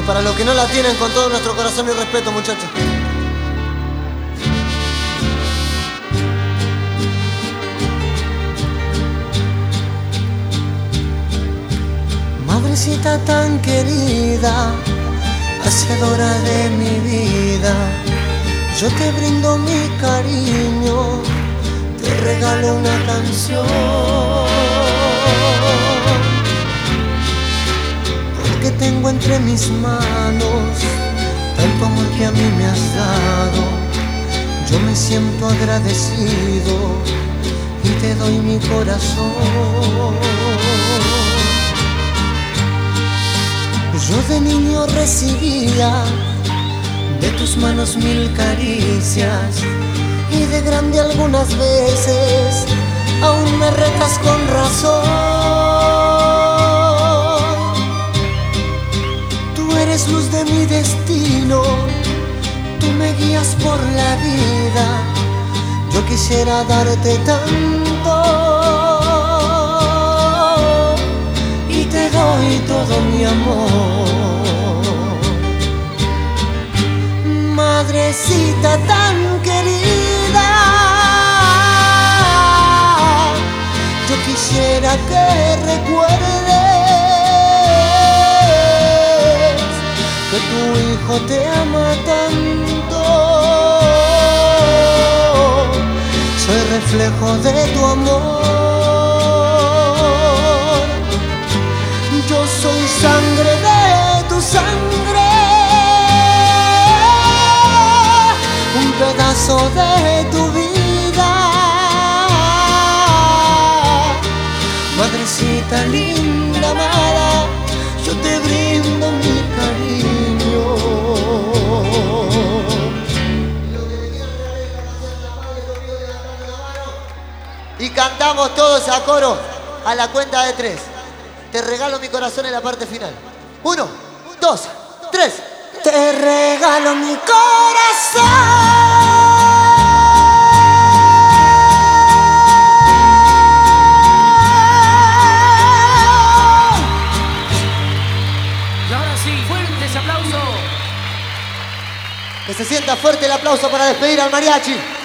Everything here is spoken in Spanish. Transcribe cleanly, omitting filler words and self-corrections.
para los que no la tienen, con todo nuestro corazón y respeto, muchachos. Madrecita tan querida, hacedora de mi vida, yo te brindo mi cariño, te regalo una canción, porque tengo entre mis manos tanto amor que a mí me has dado. Yo me siento agradecido y te doy mi corazón. Yo de niño recibía de tus manos mil caricias, y de grande algunas veces aún me retas con razón. Tú eres luz de mi destino, tú me guías por la vida. Yo quisiera darte tanto y te doy todo mi amor. Madrecita tan querida, yo quisiera que recuerdes que tu hijo te ama tanto. Soy reflejo de tu amor. Yo soy sangre de tu sangre, un pedazo de tu vida. Madrecita linda, amada, yo te brindo mi cariño. Y cantamos todos a coro a la cuenta de 3. Te regalo mi corazón en la parte final. 1, 2, 3. Te regalo mi corazón. Y ahora sí, fuerte ese aplauso. Que se sienta fuerte el aplauso para despedir al mariachi.